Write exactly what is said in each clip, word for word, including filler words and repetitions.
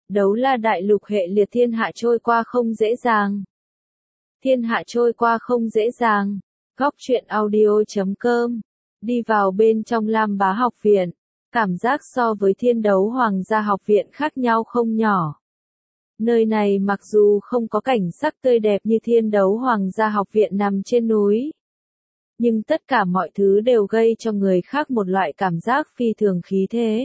Đấu La đại lục hệ liệt thiên hạ trôi qua không dễ dàng. Thiên hạ trôi qua không dễ dàng. Góc truyện audio chấm com. Đi vào bên trong Lam Bá học viện. Cảm giác so với Thiên Đấu Hoàng gia học viện khác nhau không nhỏ. Nơi này mặc dù không có cảnh sắc tươi đẹp như Thiên Đấu Hoàng gia học viện nằm trên núi. Nhưng tất cả mọi thứ đều gây cho người khác một loại cảm giác phi thường khí thế.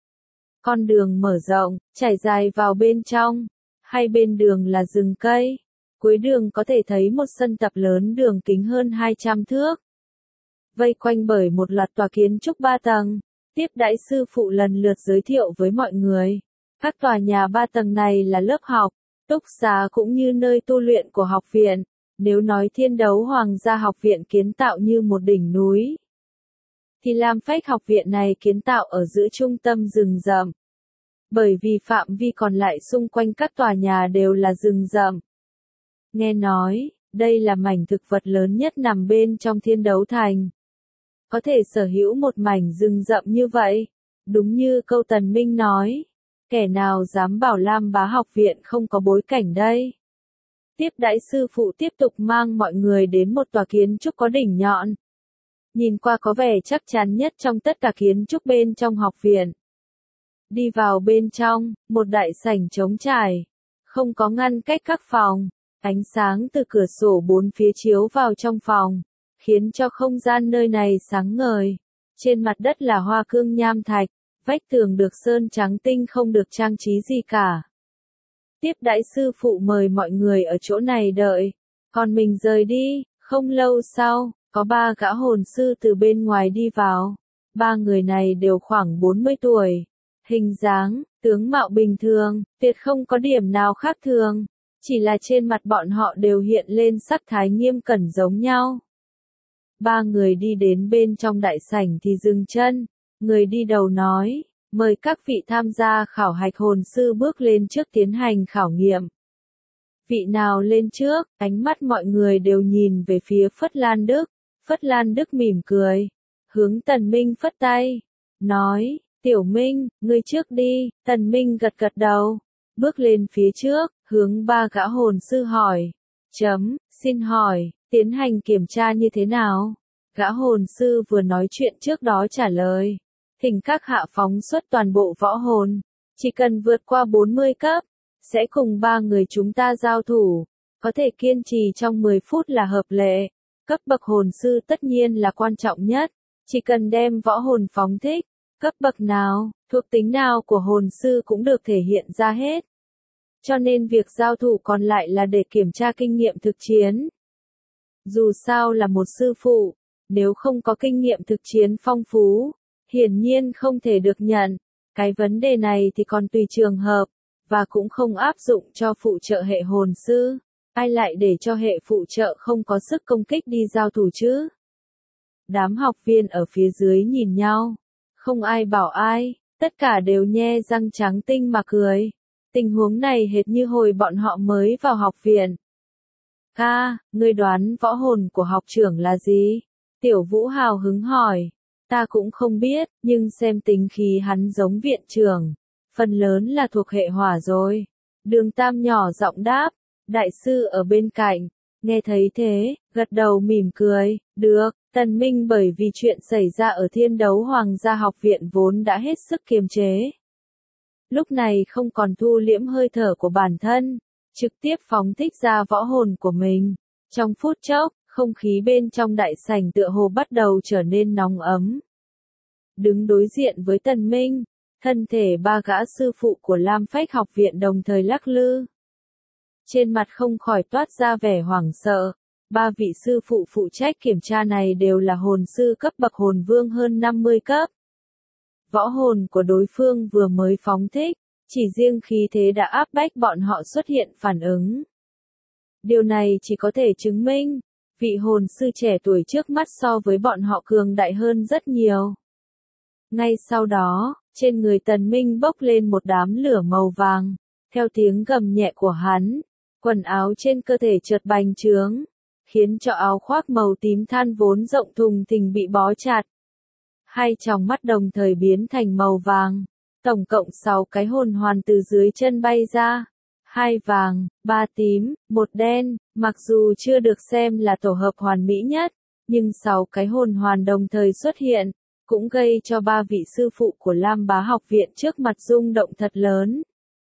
Con đường mở rộng, trải dài vào bên trong. Hai bên đường là rừng cây. Cuối đường có thể thấy một sân tập lớn đường kính hơn hai trăm thước. Vây quanh bởi một loạt tòa kiến trúc ba tầng. Tiếp đãi sư phụ lần lượt giới thiệu với mọi người. Các tòa nhà ba tầng này là lớp học, túc xá cũng như nơi tu luyện của học viện. Nếu nói Thiên Đấu Hoàng gia học viện kiến tạo như một đỉnh núi, thì Lam Phách học viện này kiến tạo ở giữa trung tâm rừng rậm. Bởi vì phạm vi còn lại xung quanh các tòa nhà đều là rừng rậm. Nghe nói, đây là mảnh thực vật lớn nhất nằm bên trong Thiên Đấu Thành. Có thể sở hữu một mảnh rừng rậm như vậy, đúng như câu Tần Minh nói, kẻ nào dám bảo Lam Bá học viện không có bối cảnh đây. Tiếp đãi sư phụ tiếp tục mang mọi người đến một tòa kiến trúc có đỉnh nhọn. Nhìn qua có vẻ chắc chắn nhất trong tất cả kiến trúc bên trong học viện. Đi vào bên trong, một đại sảnh trống trải, không có ngăn cách các phòng, ánh sáng từ cửa sổ bốn phía chiếu vào trong phòng, khiến cho không gian nơi này sáng ngời. Trên mặt đất là hoa cương nham thạch, vách tường được sơn trắng tinh không được trang trí gì cả. Tiếp đãi sư phụ mời mọi người ở chỗ này đợi, còn mình rời đi. Không lâu sau, có ba gã hồn sư từ bên ngoài đi vào. Ba người này đều khoảng bốn mươi tuổi. Hình dáng, tướng mạo bình thường, tuyệt không có điểm nào khác thường. Chỉ là trên mặt bọn họ đều hiện lên sắc thái nghiêm cẩn giống nhau. Ba người đi đến bên trong đại sảnh thì dừng chân. Người đi đầu nói, mời các vị tham gia khảo hạch hồn sư bước lên trước tiến hành khảo nghiệm. Vị nào lên trước, ánh mắt mọi người đều nhìn về phía Phất Lan Đức. Phất Lan Đức mỉm cười, hướng Tần Minh phất tay, nói, Tiểu Minh, ngươi trước đi. Tần Minh gật gật đầu, bước lên phía trước, hướng ba gã hồn sư hỏi, chấm, xin hỏi, tiến hành kiểm tra như thế nào? Gã hồn sư vừa nói chuyện trước đó trả lời, thỉnh các hạ phóng xuất toàn bộ võ hồn, chỉ cần vượt qua bốn mươi cấp, sẽ cùng ba người chúng ta giao thủ, có thể kiên trì trong mười phút là hợp lệ. Cấp bậc hồn sư tất nhiên là quan trọng nhất, chỉ cần đem võ hồn phóng thích, cấp bậc nào, thuộc tính nào của hồn sư cũng được thể hiện ra hết. Cho nên việc giao thủ còn lại là để kiểm tra kinh nghiệm thực chiến. Dù sao là một sư phụ, nếu không có kinh nghiệm thực chiến phong phú, hiển nhiên không thể được nhận. Cái vấn đề này thì còn tùy trường hợp, và cũng không áp dụng cho phụ trợ hệ hồn sư. Ai lại để cho hệ phụ trợ không có sức công kích đi giao thủ chứ? Đám học viên ở phía dưới nhìn nhau, không ai bảo ai, tất cả đều nhe răng trắng tinh mà cười. Tình huống này hệt như hồi bọn họ mới vào học viện. Ca, ngươi đoán võ hồn của học trưởng là gì? Tiểu Vũ hào hứng hỏi. Ta cũng không biết, nhưng xem tính khí hắn giống viện trưởng. Phần lớn là thuộc hệ hỏa rồi. Đường Tam nhỏ giọng đáp. Đại sư ở bên cạnh, nghe thấy thế, gật đầu mỉm cười, được. Tần Minh bởi vì chuyện xảy ra ở Thiên Đấu Hoàng gia học viện vốn đã hết sức kiềm chế. Lúc này không còn thu liễm hơi thở của bản thân, trực tiếp phóng thích ra võ hồn của mình. Trong phút chốc, không khí bên trong đại sảnh tựa hồ bắt đầu trở nên nóng ấm. Đứng đối diện với Tần Minh, thân thể ba gã sư phụ của Lam Phách học viện đồng thời lắc lư. Trên mặt không khỏi toát ra vẻ hoảng sợ. Ba vị sư phụ phụ trách kiểm tra này đều là hồn sư cấp bậc hồn vương hơn năm mươi cấp. Võ hồn của đối phương vừa mới phóng thích, chỉ riêng khí thế đã áp bách bọn họ xuất hiện phản ứng. Điều này chỉ có thể chứng minh, vị hồn sư trẻ tuổi trước mắt so với bọn họ cường đại hơn rất nhiều. Ngay sau đó, trên người Tần Minh bốc lên một đám lửa màu vàng, theo tiếng gầm nhẹ của hắn, quần áo trên cơ thể chợt bành trướng, khiến cho áo khoác màu tím than vốn rộng thùng thình bị bó chặt. Hai tròng mắt đồng thời biến thành màu vàng, Tổng cộng sáu cái hồn hoàn từ dưới chân bay ra. Hai vàng, ba tím, một đen, mặc dù chưa được xem là tổ hợp hoàn mỹ nhất, nhưng sáu cái hồn hoàn đồng thời xuất hiện, cũng gây cho ba vị sư phụ của Lam Bá học viện trước mặt rung động thật lớn.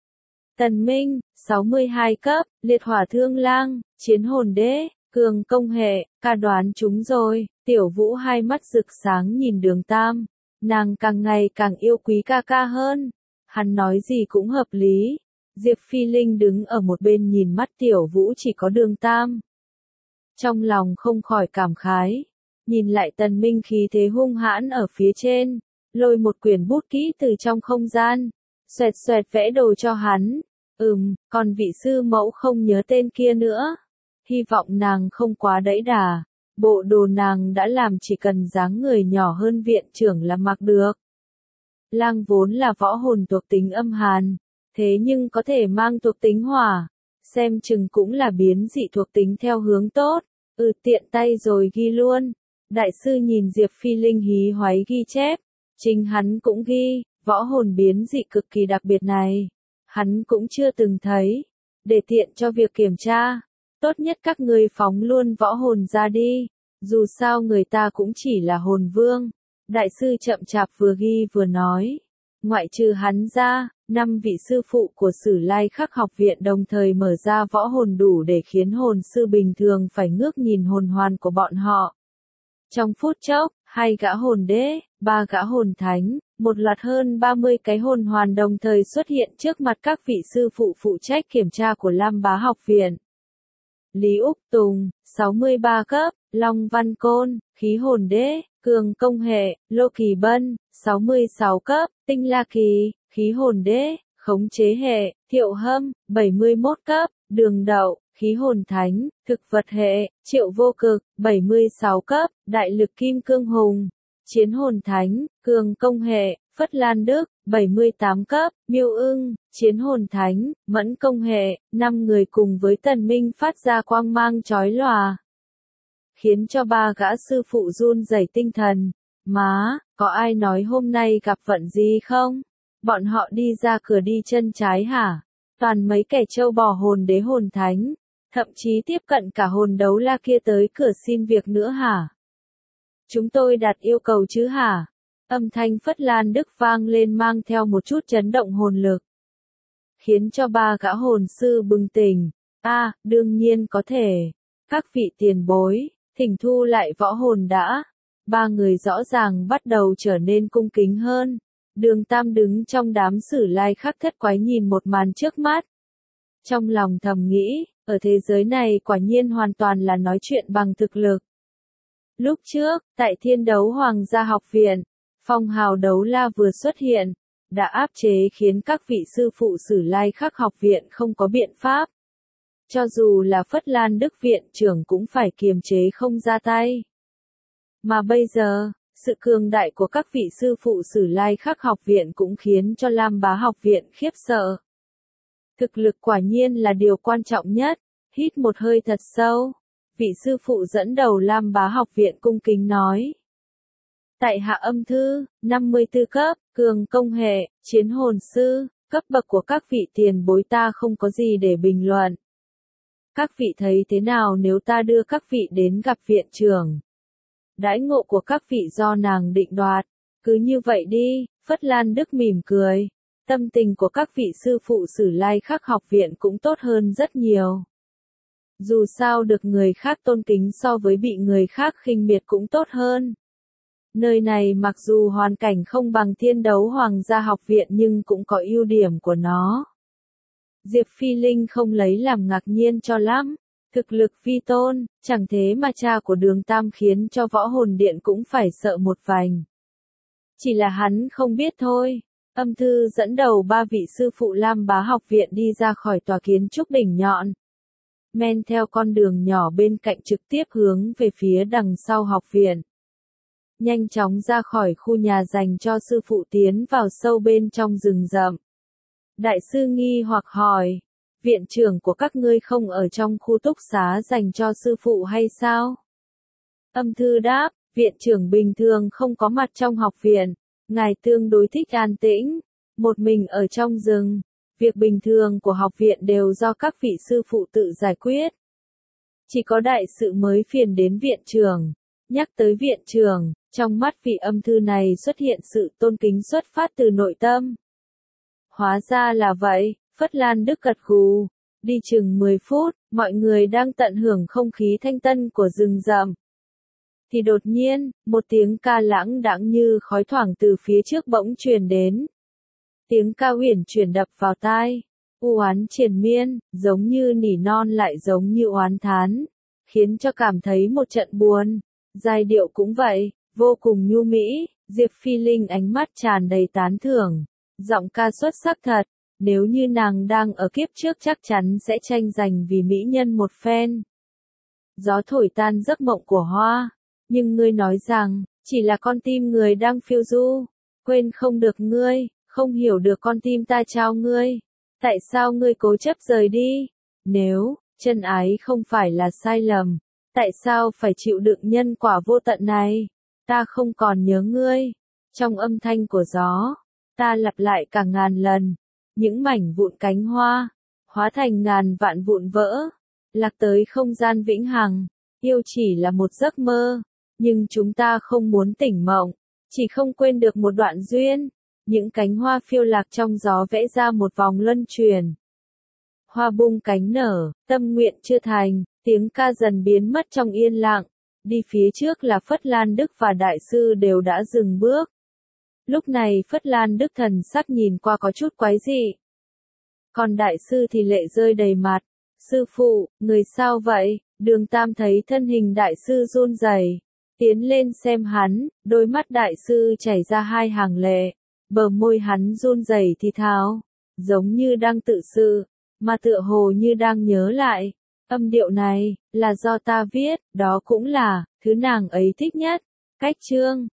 Tần Minh, sáu mươi hai cấp, liệt hỏa thương lang, chiến hồn đế, cường công hệ, ca đoán chúng rồi, Tiểu Vũ hai mắt rực sáng nhìn Đường Tam, nàng càng ngày càng yêu quý ca ca hơn, hắn nói gì cũng hợp lý. Diệp Phi Linh đứng ở một bên nhìn mắt Tiểu Vũ chỉ có Đường Tam. Trong lòng không khỏi cảm khái, nhìn lại Tần Minh khí thế hung hãn ở phía trên, lôi một quyển bút kỹ từ trong không gian, xoẹt xoẹt vẽ đồ cho hắn. Ừm, còn vị sư mẫu không nhớ tên kia nữa. Hy vọng nàng không quá đẫy đà, bộ đồ nàng đã làm chỉ cần dáng người nhỏ hơn viện trưởng là mặc được. Lang vốn là võ hồn thuộc tính âm hàn, thế nhưng có thể mang thuộc tính hỏa, xem chừng cũng là biến dị thuộc tính theo hướng tốt. Ừ, tiện tay rồi ghi luôn. Đại sư nhìn Diệp Phi Linh hí hoáy ghi chép, chính hắn cũng ghi, võ hồn biến dị cực kỳ đặc biệt này, hắn cũng chưa từng thấy, để tiện cho việc kiểm tra, tốt nhất các ngươi phóng luôn võ hồn ra đi, dù sao người ta cũng chỉ là hồn vương. Đại sư chậm chạp vừa ghi vừa nói, ngoại trừ hắn ra, năm vị sư phụ của Sử Lai Khắc học viện đồng thời mở ra võ hồn đủ để khiến hồn sư bình thường phải ngước nhìn hồn hoàn của bọn họ. Trong phút chốc, hai gã hồn đế, ba gã hồn thánh, một loạt hơn ba mươi cái hồn hoàn đồng thời xuất hiện trước mặt các vị sư phụ phụ trách kiểm tra của Lam Bá học viện. Lý Úc Tùng, sáu mươi ba cấp, Long Văn Côn, khí hồn đế, cường công hệ, Lô Kỳ Bân, sáu mươi sáu cấp, Tinh La Kỳ, khí hồn đế, khống chế hệ, Thiệu Hâm, bảy mươi mốt cấp, Đường Đậu, khí hồn thánh, thực vật hệ, Triệu Vô Cực, bảy mươi sáu cấp, Đại lực kim cương hùng, chiến hồn thánh, cường công hệ, Phất Lan Đức, bảy mươi tám cấp, Miêu Ưng, chiến hồn thánh, mẫn công hệ, năm người cùng với Tần Minh phát ra quang mang chói lòa, khiến cho ba gã sư phụ run rẩy tinh thần. Má, có ai nói hôm nay gặp vận gì không? Bọn họ đi ra cửa đi chân trái hả? Toàn mấy kẻ trâu bò hồn đế hồn thánh, thậm chí tiếp cận cả hồn đấu la kia tới cửa xin việc nữa hả? Chúng tôi đặt yêu cầu chứ hả? Âm thanh Phất Lan Đức vang lên mang theo một chút chấn động hồn lực, khiến cho ba gã hồn sư bừng tỉnh. A, à, đương nhiên có thể. Các vị tiền bối, thỉnh thu lại võ hồn đã. Ba người rõ ràng bắt đầu trở nên cung kính hơn. Đường Tam đứng trong đám Sử Lai Khắc thất quái nhìn một màn trước mắt. Trong lòng thầm nghĩ, ở thế giới này quả nhiên hoàn toàn là nói chuyện bằng thực lực. Lúc trước, tại Thiên Đấu Hoàng gia học viện, phong hào đấu la vừa xuất hiện, đã áp chế khiến các vị sư phụ Sử Lai Khắc học viện không có biện pháp. Cho dù là Phất Lan Đức viện trưởng cũng phải kiềm chế không ra tay. Mà bây giờ, sự cường đại của các vị sư phụ Sử Lai Khắc học viện cũng khiến cho Lam Bá học viện khiếp sợ. Thực lực quả nhiên là điều quan trọng nhất. Hít một hơi thật sâu, vị sư phụ dẫn đầu Lam Bá học viện cung kính nói. Tại hạ Âm Thư, năm mươi tư cấp, cường công hệ, chiến hồn sư, cấp bậc của các vị tiền bối ta không có gì để bình luận. Các vị thấy thế nào nếu ta đưa các vị đến gặp viện trưởng? Đãi ngộ của các vị do nàng định đoạt, cứ như vậy đi. Phất Lan Đức mỉm cười, tâm tình của các vị sư phụ Sử Lai Khắc học viện cũng tốt hơn rất nhiều. Dù sao được người khác tôn kính so với bị người khác khinh miệt cũng tốt hơn. Nơi này mặc dù hoàn cảnh không bằng Thiên Đấu Hoàng gia học viện nhưng cũng có ưu điểm của nó. Diệp Phi Linh không lấy làm ngạc nhiên cho lắm. Thực lực vi tôn, chẳng thế mà cha của Đường Tam khiến cho võ hồn điện cũng phải sợ một vành. Chỉ là hắn không biết thôi. Âm Thư dẫn đầu ba vị sư phụ Lam Bá học viện đi ra khỏi tòa kiến trúc đỉnh nhọn. Men theo con đường nhỏ bên cạnh trực tiếp hướng về phía đằng sau học viện. Nhanh chóng ra khỏi khu nhà dành cho sư phụ tiến vào sâu bên trong rừng rậm. Đại sư nghi hoặc hỏi, viện trưởng của các ngươi không ở trong khu túc xá dành cho sư phụ hay sao? Âm Thư đáp, viện trưởng bình thường không có mặt trong học viện, ngài tương đối thích an tĩnh, một mình ở trong rừng. Việc bình thường của học viện đều do các vị sư phụ tự giải quyết. Chỉ có đại sự mới phiền đến viện trưởng. Nhắc tới viện trưởng, trong mắt vị âm thư này xuất hiện sự tôn kính xuất phát từ nội tâm. Hóa ra là vậy, Phất Lan Đức gật gù. Đi chừng mười phút, mọi người đang tận hưởng không khí thanh tân của rừng rậm. Thì đột nhiên, một tiếng ca lãng đãng như khói thoảng từ phía trước bỗng truyền đến. Tiếng ca uyển chuyển đập vào tai, u oán triền miên, giống như nỉ non lại giống như oán thán, khiến cho cảm thấy một trận buồn. Giai điệu cũng vậy, vô cùng nhu mỹ, Diệp Phi Linh ánh mắt tràn đầy tán thưởng. Giọng ca xuất sắc thật, nếu như nàng đang ở kiếp trước chắc chắn sẽ tranh giành vì mỹ nhân một phen. Gió thổi tan giấc mộng của hoa, nhưng ngươi nói rằng, chỉ là con tim người đang phiêu du, quên không được ngươi, không hiểu được con tim ta trao ngươi. Tại sao ngươi cố chấp rời đi? Nếu, chân ái không phải là sai lầm, tại sao phải chịu đựng nhân quả vô tận này? Ta không còn nhớ ngươi. Trong âm thanh của gió, ta lặp lại cả ngàn lần, những mảnh vụn cánh hoa, hóa thành ngàn vạn vụn vỡ, lạc tới không gian vĩnh hằng. Yêu chỉ là một giấc mơ, nhưng chúng ta không muốn tỉnh mộng, chỉ không quên được một đoạn duyên. Những cánh hoa phiêu lạc trong gió vẽ ra một vòng luân chuyển. Hoa bung cánh nở, tâm nguyện chưa thành, tiếng ca dần biến mất trong yên lặng. Đi phía trước là Phất Lan Đức và đại sư đều đã dừng bước. Lúc này Phất Lan Đức thần sắc nhìn qua có chút quái dị. Còn đại sư thì lệ rơi đầy mặt. Sư phụ, người sao vậy? Đường Tam thấy thân hình đại sư run rẩy, tiến lên xem hắn, đôi mắt đại sư chảy ra hai hàng lệ. Bờ môi hắn run rẩy thì thào, giống như đang tự sự, mà tựa hồ như đang nhớ lại. Âm điệu này, là do ta viết, đó cũng là, thứ nàng ấy thích nhất. Cách chương